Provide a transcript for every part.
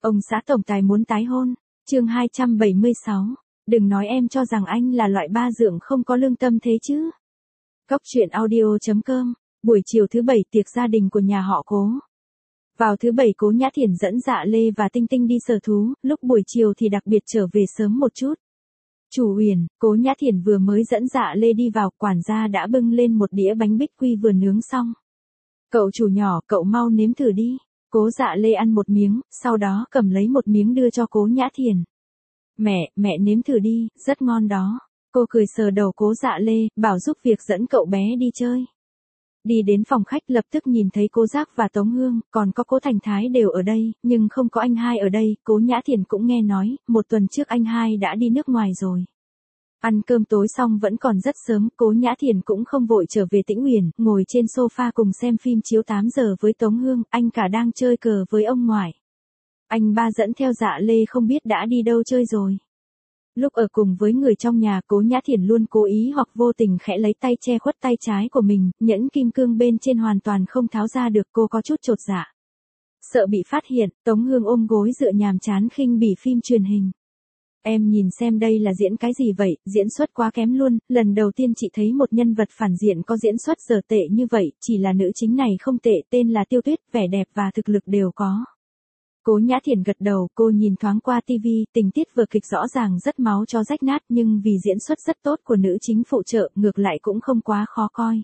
Ông xã tổng tài muốn tái hôn. Chương 276. Đừng nói em cho rằng anh là loại ba dượng không có lương tâm thế chứ. Cóc truyện audio.com. Buổi chiều thứ bảy tiệc gia đình của nhà họ Cố. Vào thứ bảy Cố Nhã Thiển dẫn Dạ Lê và Tinh Tinh đi sở thú, lúc buổi chiều thì đặc biệt trở về sớm một chút. Chủ Uyển, Cố Nhã Thiển vừa mới dẫn Dạ Lê đi vào, quản gia đã bưng lên một đĩa bánh bích quy vừa nướng xong. Cậu chủ nhỏ, cậu mau nếm thử đi. Cố Dạ Lê ăn một miếng, sau đó cầm lấy một miếng đưa cho Cố Nhã Thiển. Mẹ nếm thử đi, rất ngon đó. Cô cười sờ đầu Cố Dạ Lê, bảo giúp việc dẫn cậu bé đi chơi. Đi đến phòng khách lập tức nhìn thấy Cố Giác và Tống Hương, còn có Cố Thành Thái đều ở đây, nhưng không có anh hai ở đây. Cố Nhã Thiển cũng nghe nói, một tuần trước anh hai đã đi nước ngoài rồi. Ăn cơm tối xong vẫn còn rất sớm, Cố Nhã Thiển cũng không vội trở về Tĩnh Uyển, ngồi trên sofa cùng xem phim chiếu 8 giờ với Tống Hương, anh cả đang chơi cờ với ông ngoại. Anh ba dẫn theo Dạ Lê không biết đã đi đâu chơi rồi. Lúc ở cùng với người trong nhà, Cố Nhã Thiển luôn cố ý hoặc vô tình khẽ lấy tay che khuất tay trái của mình, nhẫn kim cương bên trên hoàn toàn không tháo ra được, cô có chút chột dạ. Sợ bị phát hiện, Tống Hương ôm gối dựa nhàm chán khinh bỉ phim truyền hình. Em nhìn xem đây là diễn cái gì vậy, diễn xuất quá kém luôn, lần đầu tiên chị thấy một nhân vật phản diện có diễn xuất dở tệ như vậy, chỉ là nữ chính này không tệ, tên là Tiêu Tuyết, vẻ đẹp và thực lực đều có. Cố Nhã Thiển gật đầu, cô nhìn thoáng qua tivi, tình tiết vở kịch rõ ràng rất máu cho rách nát nhưng vì diễn xuất rất tốt của nữ chính phụ trợ, ngược lại cũng không quá khó coi.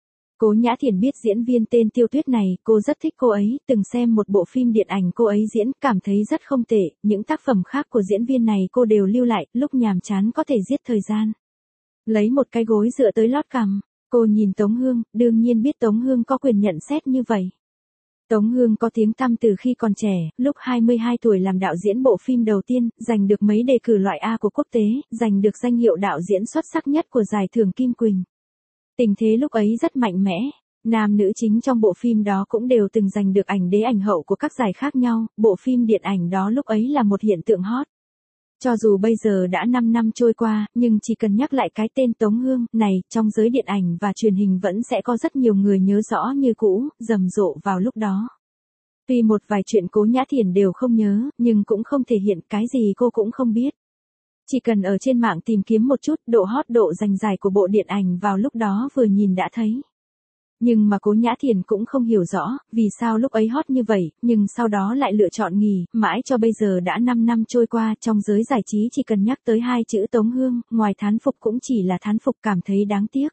Cố Nhã Thiển biết diễn viên tên Tiêu Tuyết này, cô rất thích cô ấy, từng xem một bộ phim điện ảnh cô ấy diễn, cảm thấy rất không tệ, những tác phẩm khác của diễn viên này cô đều lưu lại, lúc nhàm chán có thể giết thời gian. Lấy một cái gối dựa tới lót cằm, cô nhìn Tống Hương, đương nhiên biết Tống Hương có quyền nhận xét như vậy. Tống Hương có tiếng tăm từ khi còn trẻ, lúc 22 tuổi làm đạo diễn bộ phim đầu tiên, giành được mấy đề cử loại A của quốc tế, giành được danh hiệu đạo diễn xuất sắc nhất của giải thưởng Kim Quỳnh. Tình thế lúc ấy rất mạnh mẽ, nam nữ chính trong bộ phim đó cũng đều từng giành được ảnh đế ảnh hậu của các giải khác nhau, bộ phim điện ảnh đó lúc ấy là một hiện tượng hot. Cho dù bây giờ đã 5 năm trôi qua, nhưng chỉ cần nhắc lại cái tên Tống Hương này, trong giới điện ảnh và truyền hình vẫn sẽ có rất nhiều người nhớ rõ như cũ, rầm rộ vào lúc đó. Tuy một vài chuyện Cố Nhã Thiển đều không nhớ, nhưng cũng không thể hiện, cái gì cô cũng không biết. Chỉ cần ở trên mạng tìm kiếm một chút, độ hot độ giành giải của bộ điện ảnh vào lúc đó vừa nhìn đã thấy. Nhưng mà Cố Nhã Thiển cũng không hiểu rõ, vì sao lúc ấy hot như vậy, nhưng sau đó lại lựa chọn nghỉ, mãi cho bây giờ đã 5 năm trôi qua, trong giới giải trí chỉ cần nhắc tới hai chữ Tống Hương, ngoài thán phục cũng chỉ là thán phục, cảm thấy đáng tiếc.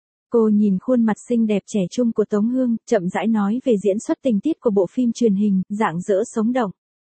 Cô nhìn khuôn mặt xinh đẹp trẻ trung của Tống Hương, chậm rãi nói về diễn xuất tình tiết của bộ phim truyền hình, rạng rỡ sống động.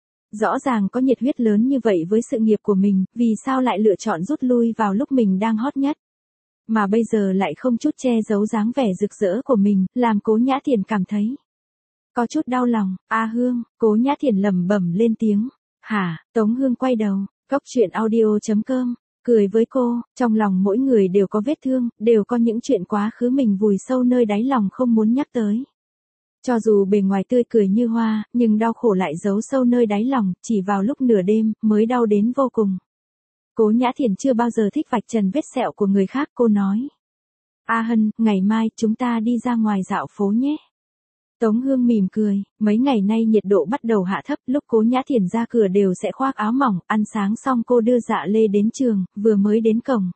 Rõ ràng có nhiệt huyết lớn như vậy với sự nghiệp của mình, vì sao lại lựa chọn rút lui vào lúc mình đang hot nhất? Mà bây giờ lại không chút che giấu dáng vẻ rực rỡ của mình, làm Cố Nhã Thiển cảm thấy có chút đau lòng. A Hương, Cố Nhã Thiển lẩm bẩm lên tiếng. Hả? Tống Hương quay đầu, cóc truyện audio.com, cười với cô, trong lòng mỗi người đều có vết thương, đều có những chuyện quá khứ mình vùi sâu nơi đáy lòng không muốn nhắc tới. Cho dù bề ngoài tươi cười như hoa, nhưng đau khổ lại giấu sâu nơi đáy lòng, chỉ vào lúc nửa đêm, mới đau đến vô cùng. Cố Nhã Thiển chưa bao giờ thích vạch trần vết sẹo của người khác, cô nói. A Hân, ngày mai chúng ta đi ra ngoài dạo phố nhé. Tống Hương mỉm cười, mấy ngày nay nhiệt độ bắt đầu hạ thấp, lúc Cố Nhã Thiển ra cửa đều sẽ khoác áo mỏng, ăn sáng xong cô đưa Dạ Lê đến trường, vừa mới đến cổng.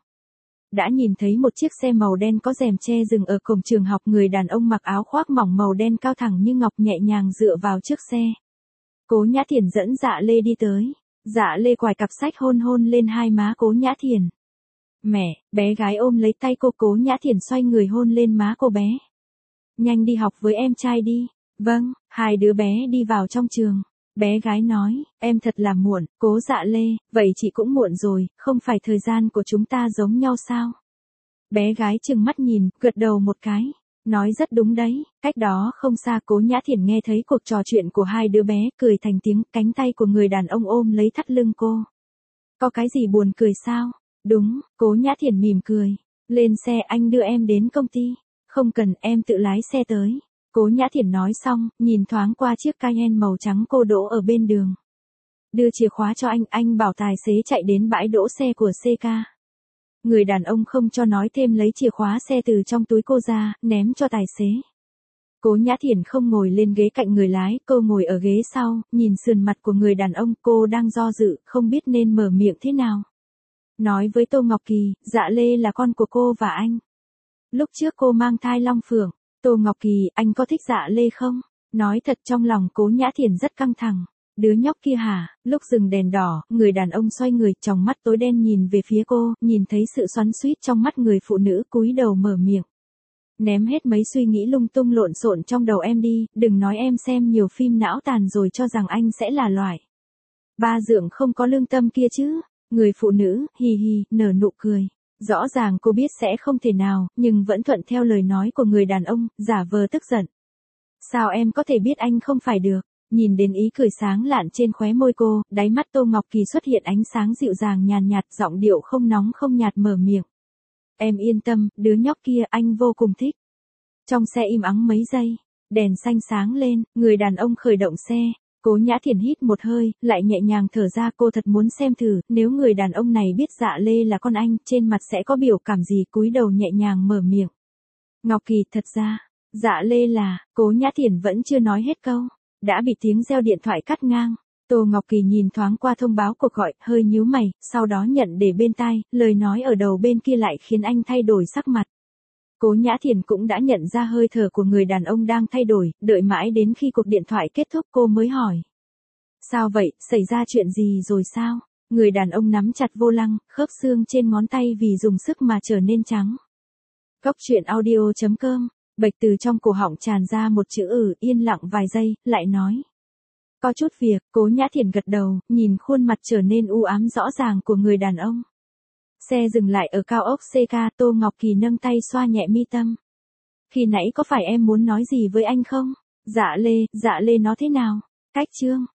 Đã nhìn thấy một chiếc xe màu đen có rèm che dừng ở cổng trường học, người đàn ông mặc áo khoác mỏng màu đen cao thẳng như ngọc nhẹ nhàng dựa vào trước xe. Cố Nhã Thiển dẫn Dạ Lê đi tới. Dạ Lê quài cặp sách hôn hôn lên hai má Cố Nhã Thiển. Mẹ, bé gái ôm lấy tay cô, Cố Nhã Thiển xoay người hôn lên má cô bé. Nhanh đi học với em trai đi. Vâng, hai đứa bé đi vào trong trường. Bé gái nói, em thật là muộn. Cố Dạ Lê, vậy chị cũng muộn rồi, không phải thời gian của chúng ta giống nhau sao? Bé gái trừng mắt nhìn, gật đầu một cái. Nói rất đúng đấy, cách đó không xa Cố Nhã Thiển nghe thấy cuộc trò chuyện của hai đứa bé, cười thành tiếng, cánh tay của người đàn ông ôm lấy thắt lưng cô. Có cái gì buồn cười sao? Đúng, Cố Nhã Thiển mỉm cười. Lên xe, anh đưa em đến công ty. Không cần, em tự lái xe tới. Cố Nhã Thiển nói xong, nhìn thoáng qua chiếc Cayenne màu trắng cô đỗ ở bên đường. Đưa chìa khóa cho anh bảo tài xế chạy đến bãi đỗ xe của CK. Người đàn ông không cho nói thêm lấy chìa khóa xe từ trong túi cô ra, ném cho tài xế. Cố Nhã Thiển không ngồi lên ghế cạnh người lái, cô ngồi ở ghế sau, nhìn sườn mặt của người đàn ông, cô đang do dự, không biết nên mở miệng thế nào. Nói với Tô Ngọc Kỳ, Dạ Lê là con của cô và anh. Lúc trước cô mang thai Long Phượng. Tô Ngọc Kỳ, anh có thích Dạ Lê không? Nói thật, trong lòng Cố Nhã Thiển rất căng thẳng. Đứa nhóc kia hả? Lúc dừng đèn đỏ, người đàn ông xoay người, tròng mắt tối đen nhìn về phía cô, nhìn thấy sự xoắn xuýt trong mắt người phụ nữ, cúi đầu mở miệng. Ném hết mấy suy nghĩ lung tung lộn xộn trong đầu em đi, đừng nói em xem nhiều phim não tàn rồi cho rằng anh sẽ là loại ba dượng không có lương tâm kia chứ. Người phụ nữ, hì hì, nở nụ cười. Rõ ràng cô biết sẽ không thể nào, nhưng vẫn thuận theo lời nói của người đàn ông, giả vờ tức giận. Sao em có thể biết anh không phải được? Nhìn đến ý cười sáng lạn trên khóe môi cô, đáy mắt Tô Ngọc Kỳ xuất hiện ánh sáng dịu dàng nhàn nhạt, giọng điệu không nóng không nhạt mở miệng. Em yên tâm, đứa nhóc kia anh vô cùng thích. Trong xe im ắng mấy giây, đèn xanh sáng lên, người đàn ông khởi động xe. Cố Nhã Thiển hít một hơi, lại nhẹ nhàng thở ra, cô thật muốn xem thử, nếu người đàn ông này biết Dạ Lê là con anh, trên mặt sẽ có biểu cảm gì, cúi đầu nhẹ nhàng mở miệng. Ngọc Kỳ, thật ra, Dạ Lê là, Cố Nhã Thiển vẫn chưa nói hết câu, đã bị tiếng reo điện thoại cắt ngang. Tô Ngọc Kỳ nhìn thoáng qua thông báo cuộc gọi, hơi nhíu mày, sau đó nhận để bên tai, lời nói ở đầu bên kia lại khiến anh thay đổi sắc mặt. Cố Nhã Thiển cũng đã nhận ra hơi thở của người đàn ông đang thay đổi, đợi mãi đến khi cuộc điện thoại kết thúc cô mới hỏi. Sao vậy, xảy ra chuyện gì rồi sao? Người đàn ông nắm chặt vô lăng, khớp xương trên ngón tay vì dùng sức mà trở nên trắng. Cốc truyện audio.com, bệch từ trong cổ họng tràn ra một chữ yên lặng vài giây, lại nói. Có chút việc, Cố Nhã Thiển gật đầu, nhìn khuôn mặt trở nên u ám rõ ràng của người đàn ông. Xe dừng lại ở cao ốc CK, Tô Ngọc Kỳ nâng tay xoa nhẹ mi tâm. Khi nãy có phải em muốn nói gì với anh không? Dạ Lê nó thế nào? Cách Trương,